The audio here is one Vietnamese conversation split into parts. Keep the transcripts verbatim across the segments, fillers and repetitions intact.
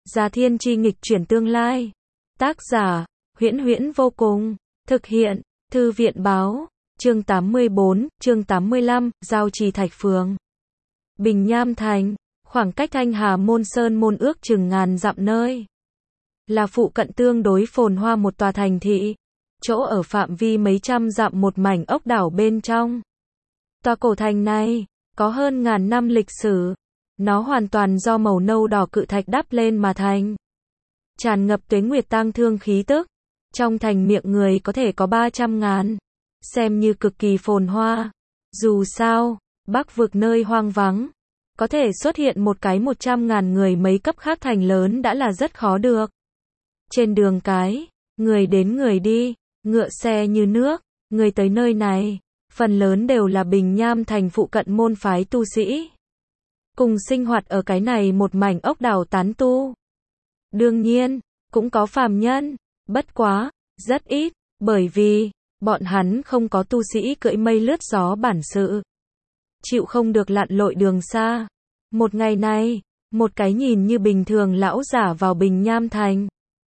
Già Thiên Chi nghịch chuyển tương lai. Tác giả, Huyễn Huyễn vô cùng. Thực hiện, Thư viện báo. Chương tám mươi bốn, chương tám mươi lăm, Giao Trì Thạch Phường. Bình Nham Thành, khoảng cách Thanh Hà Môn Sơn môn ước chừng ngàn dặm nơi. Là phụ cận tương đối phồn hoa một tòa thành thị. Chỗ ở phạm vi mấy trăm dặm một mảnh ốc đảo bên trong. Tòa cổ thành này, có hơn ngàn năm lịch sử. Nó hoàn toàn do màu nâu đỏ cự thạch đắp lên mà thành. Tràn ngập tuế nguyệt tang thương khí tức. Trong thành miệng người có thể có ba trăm ngàn. Xem như cực kỳ phồn hoa. Dù sao, Bắc vực nơi hoang vắng. Có thể xuất hiện một cái một trăm ngàn người mấy cấp khác thành lớn đã là rất khó được. Trên đường cái, người đến người đi, ngựa xe như nước, người tới nơi này, phần lớn đều là Bình Nham Thành phụ cận môn phái tu sĩ. Cùng sinh hoạt ở cái này một mảnh ốc đảo tán tu. Đương nhiên, cũng có phàm nhân, bất quá, rất ít, bởi vì, bọn hắn không có tu sĩ cưỡi mây lướt gió bản sự. Chịu không được lặn lội đường xa. Một ngày này, một cái nhìn như bình thường lão giả vào Bình Nham Thành.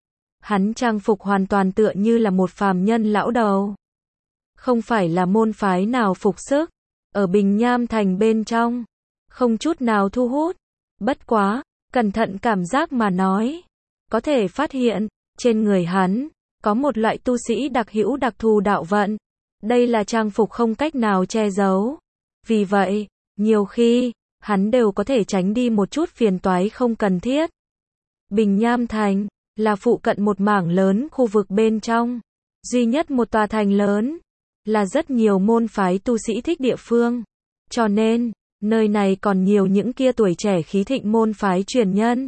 Hắn trang phục hoàn toàn tựa như là một phàm nhân lão đầu. Không phải là môn phái nào phục sức. Ở Bình Nham Thành bên trong, không chút nào thu hút. Bất quá, cẩn thận cảm giác mà nói. Có thể phát hiện, trên người hắn, có một loại tu sĩ đặc hữu đặc thù đạo vận. Đây là trang phục không cách nào che giấu. Vì vậy, nhiều khi, hắn đều có thể tránh đi một chút phiền toái không cần thiết. Bình Nham Thành, là phụ cận một mảng lớn khu vực bên trong. Duy nhất một tòa thành lớn, là rất nhiều môn phái tu sĩ thích địa phương. Cho nên, nơi này còn nhiều những kia tuổi trẻ khí thịnh môn phái truyền nhân.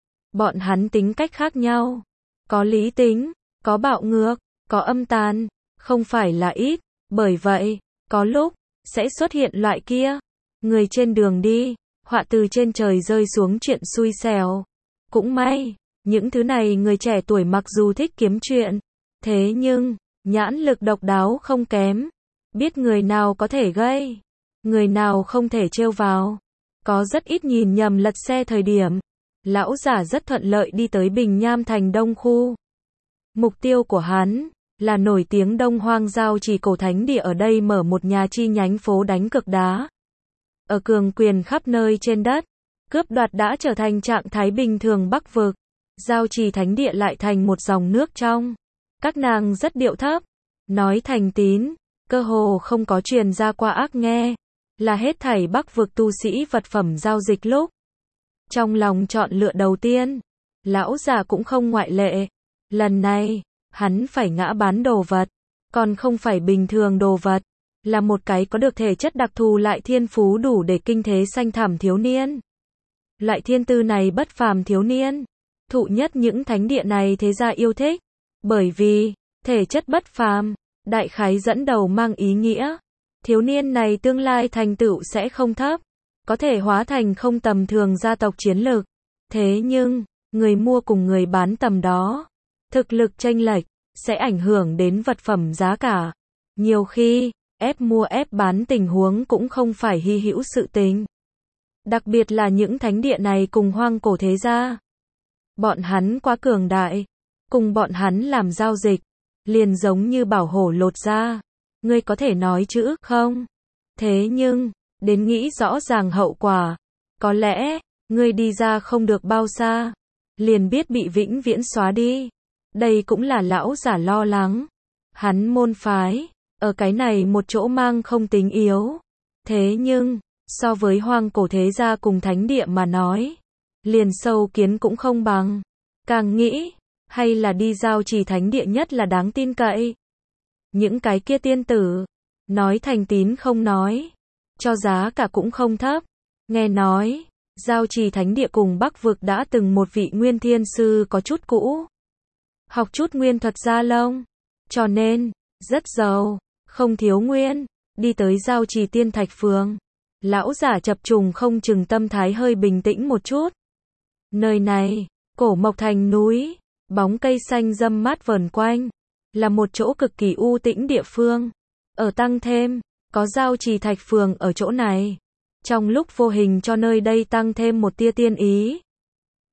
Bọn hắn tính cách khác nhau. Có lý tính, có bạo ngược, có âm tàn, không phải là ít. Bởi vậy, có lúc, sẽ xuất hiện loại kia. Người trên đường đi, họa từ trên trời rơi xuống chuyện xui xẻo. Cũng may, những thứ này người trẻ tuổi mặc dù thích kiếm chuyện. Thế nhưng, nhãn lực độc đáo không kém. Biết người nào có thể gây, người nào không thể trêu vào. Có rất ít nhìn nhầm lật xe thời điểm. Lão giả rất thuận lợi đi tới Bình Nham Thành Đông khu. Mục tiêu của hắn, là nổi tiếng Đông Hoang Giao Trì cổ thánh địa ở đây mở một nhà chi nhánh phố đánh cực đá. Ở cường quyền khắp nơi trên đất, cướp đoạt đã trở thành trạng thái bình thường Bắc vực. Giao Trì thánh địa lại thành một dòng nước trong. Các nàng rất điệu thấp, nói thành tín, cơ hồ không có truyền ra qua ác nghe, là hết thảy Bắc vực tu sĩ vật phẩm giao dịch lúc. Trong lòng chọn lựa đầu tiên, lão già cũng không ngoại lệ. Lần này, hắn phải ngã bán đồ vật, còn không phải bình thường đồ vật, là một cái có được thể chất đặc thù lại thiên phú đủ để kinh thế xanh thảm thiếu niên. Loại thiên tư này bất phàm thiếu niên, thụ nhất những thánh địa này thế gia yêu thích, bởi vì, thể chất bất phàm, đại khái dẫn đầu mang ý nghĩa, thiếu niên này tương lai thành tựu sẽ không thấp, có thể hóa thành không tầm thường gia tộc chiến lược. Thế nhưng, người mua cùng người bán tầm đó, thực lực chênh lệch, sẽ ảnh hưởng đến vật phẩm giá cả. Nhiều khi, ép mua ép bán tình huống cũng không phải hy hữu sự tình. Đặc biệt là những thánh địa này cùng hoang cổ thế gia. Bọn hắn quá cường đại. Cùng bọn hắn làm giao dịch. Liền giống như bảo hổ lột da. Ngươi có thể nói chữ không? Thế nhưng, đến nghĩ rõ ràng hậu quả. Có lẽ, ngươi đi ra không được bao xa. Liền biết bị vĩnh viễn xóa đi. Đây cũng là lão giả lo lắng. Hắn môn phái, ở cái này một chỗ mang không tính yếu. Thế nhưng, so với hoang cổ thế gia cùng thánh địa mà nói, liền sâu kiến cũng không bằng. Càng nghĩ, hay là đi Giao Trì thánh địa nhất là đáng tin cậy. Những cái kia tiên tử, nói thành tín không nói, cho giá cả cũng không thấp. Nghe nói, Giao Trì thánh địa cùng Bắc vực đã từng một vị nguyên thiên sư có chút cũ. Học chút nguyên thuật gia lông, cho nên, rất giàu, không thiếu nguyên, đi tới Giao Trì Tiên Thạch Phường. Lão giả chập trùng không chừng tâm thái hơi bình tĩnh một chút. Nơi này, cổ mộc thành núi, bóng cây xanh râm mát vờn quanh, là một chỗ cực kỳ u tĩnh địa phương. Ở tăng thêm, có Giao Trì Thạch Phường ở chỗ này. Trong lúc vô hình cho nơi đây tăng thêm một tia tiên ý.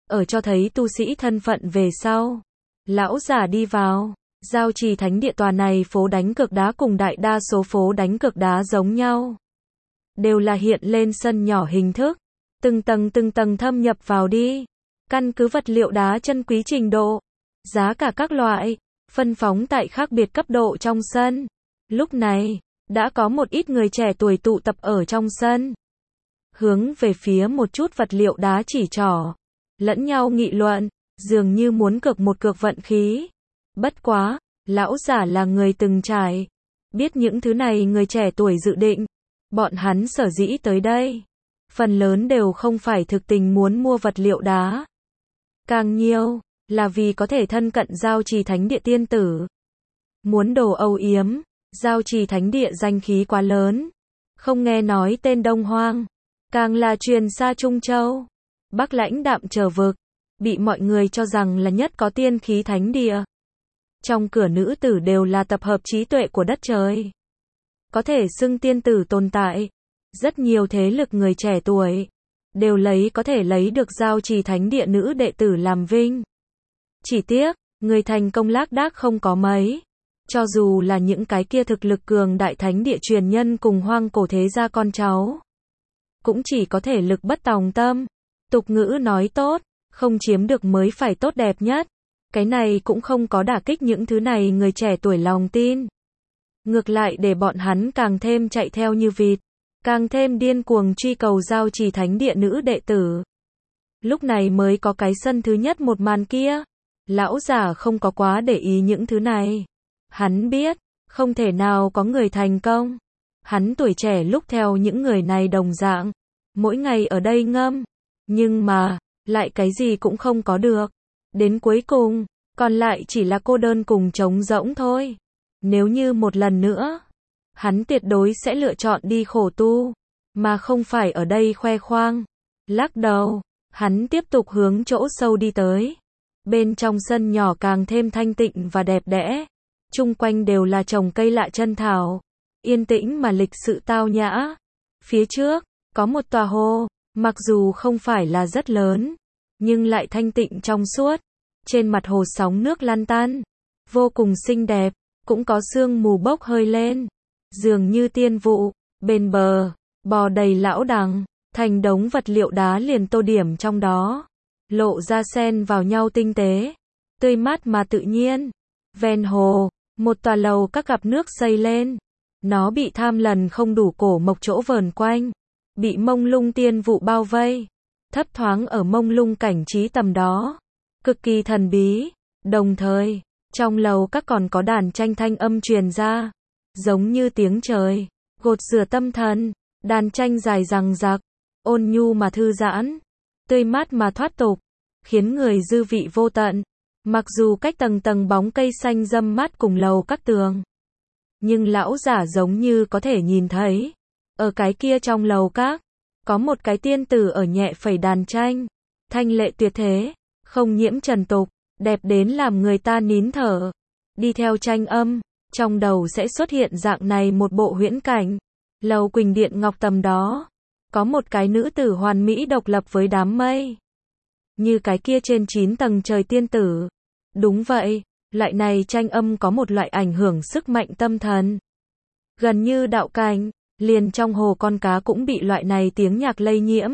ở cho thấy tu sĩ thân phận về sau. Lão giả đi vào, giao trì thánh địa tòa này phố đánh cược đá cùng đại đa số phố đánh cược đá giống nhau. Đều là hiện lên sân nhỏ hình thức, từng tầng từng tầng thâm nhập vào đi. Căn cứ vật liệu đá chân quý trình độ, giá cả các loại, phân phóng tại khác biệt cấp độ trong sân. Lúc này, đã có một ít người trẻ tuổi tụ tập ở trong sân. Hướng về phía một chút vật liệu đá chỉ trỏ, lẫn nhau nghị luận, dường như muốn cược một cược vận khí. Bất quá, lão giả là người từng trải, biết những thứ này người trẻ tuổi dự định. Bọn hắn sở dĩ tới đây, phần lớn đều không phải thực tình muốn mua vật liệu đá. Càng nhiều, là vì có thể thân cận giao trì thánh địa tiên tử. Muốn đồ âu yếm, giao trì thánh địa danh khí quá lớn. Không nghe nói tên Đông Hoang, càng là truyền xa Trung Châu. Bắc Lãnh Đạm Trở Vực, bị mọi người cho rằng là nhất có tiên khí thánh địa. Trong cửa nữ tử đều là tập hợp trí tuệ của đất trời. Có thể xưng tiên tử tồn tại. Rất nhiều thế lực người trẻ tuổi, đều lấy có thể lấy được giao trì thánh địa nữ đệ tử làm vinh. Chỉ tiếc, người thành công lác đác không có mấy. Cho dù là những cái kia thực lực cường đại thánh địa truyền nhân cùng hoang cổ thế gia con cháu, cũng chỉ có thể lực bất tòng tâm. Tục ngữ nói tốt, không chiếm được mới phải tốt đẹp nhất. Cái này cũng không có đả kích những thứ này người trẻ tuổi lòng tin. Ngược lại để bọn hắn càng thêm chạy theo như vịt, càng thêm điên cuồng truy cầu giao trì thánh địa nữ đệ tử. Lúc này mới có cái sân thứ nhất một màn kia. Lão giả không có quá để ý những thứ này. Hắn biết, không thể nào có người thành công. Hắn tuổi trẻ lúc theo những người này đồng dạng, mỗi ngày ở đây ngâm. Nhưng mà, lại cái gì cũng không có được. Đến cuối cùng, còn lại chỉ là cô đơn cùng trống rỗng thôi. Nếu như một lần nữa, hắn tuyệt đối sẽ lựa chọn đi khổ tu, mà không phải ở đây khoe khoang. Lắc đầu, hắn tiếp tục hướng chỗ sâu đi tới. Bên trong sân nhỏ càng thêm thanh tịnh và đẹp đẽ. Chung quanh đều là trồng cây lạ chân thảo. Yên tĩnh mà lịch sự tao nhã. Phía trước, có một tòa hồ, mặc dù không phải là rất lớn, nhưng lại thanh tịnh trong suốt. Trên mặt hồ sóng nước lăn tăn, vô cùng xinh đẹp, cũng có sương mù bốc hơi lên. Dường như tiên vụ, bên bờ, bò đầy lão đằng, thành đống vật liệu đá liền tô điểm trong đó. Lộ ra xen vào nhau tinh tế, tươi mát mà tự nhiên. Ven hồ, một tòa lầu các cặp nước xây lên. Nó bị tham lần không đủ cổ mộc chỗ vờn quanh, bị mông lung tiên vụ bao vây, thấp thoáng ở mông lung cảnh trí tầm đó, cực kỳ thần bí. Đồng thời, trong lầu các còn có đàn tranh thanh âm truyền ra, giống như tiếng trời, gột rửa tâm thần. Đàn tranh dài dằng dặc, ôn nhu mà thư giãn, tươi mát mà thoát tục, khiến người dư vị vô tận. Mặc dù cách tầng tầng bóng cây xanh râm mát cùng lầu các tường, nhưng lão giả giống như có thể nhìn thấy, ở cái kia trong lầu các, có một cái tiên tử ở nhẹ phẩy đàn tranh, thanh lệ tuyệt thế, không nhiễm trần tục, đẹp đến làm người ta nín thở. Đi theo tranh âm, trong đầu sẽ xuất hiện dạng này một bộ huyễn cảnh. Lầu Quỳnh Điện Ngọc tầm đó, có một cái nữ tử hoàn mỹ độc lập với đám mây. Như cái kia trên chín tầng trời tiên tử. Đúng vậy, loại này tranh âm có một loại ảnh hưởng sức mạnh tâm thần. Gần như đạo cảnh, liền trong hồ con cá cũng bị loại này tiếng nhạc lây nhiễm.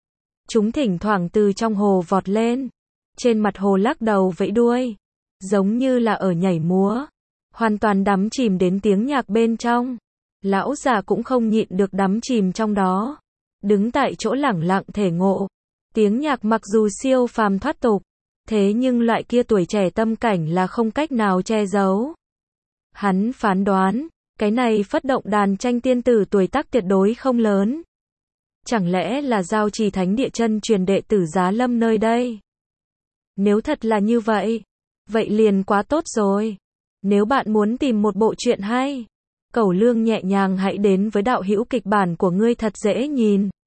Chúng thỉnh thoảng từ trong hồ vọt lên, trên mặt hồ lắc đầu vẫy đuôi, giống như là ở nhảy múa, hoàn toàn đắm chìm đến tiếng nhạc bên trong. Lão già cũng không nhịn được đắm chìm trong đó, đứng tại chỗ lẳng lặng thể ngộ. Tiếng nhạc mặc dù siêu phàm thoát tục, thế nhưng loại kia tuổi trẻ tâm cảnh là không cách nào che giấu. Hắn phán đoán, cái này phất động đàn tranh tiên tử tuổi tác tuyệt đối không lớn. Chẳng lẽ là giao trì thánh địa chân truyền đệ tử Giá Lâm nơi đây? Nếu thật là như vậy, vậy liền quá tốt rồi. Nếu bạn muốn tìm một bộ truyện hay, cẩu lương nhẹ nhàng hãy đến với đạo hữu kịch bản của ngươi thật dễ nhìn.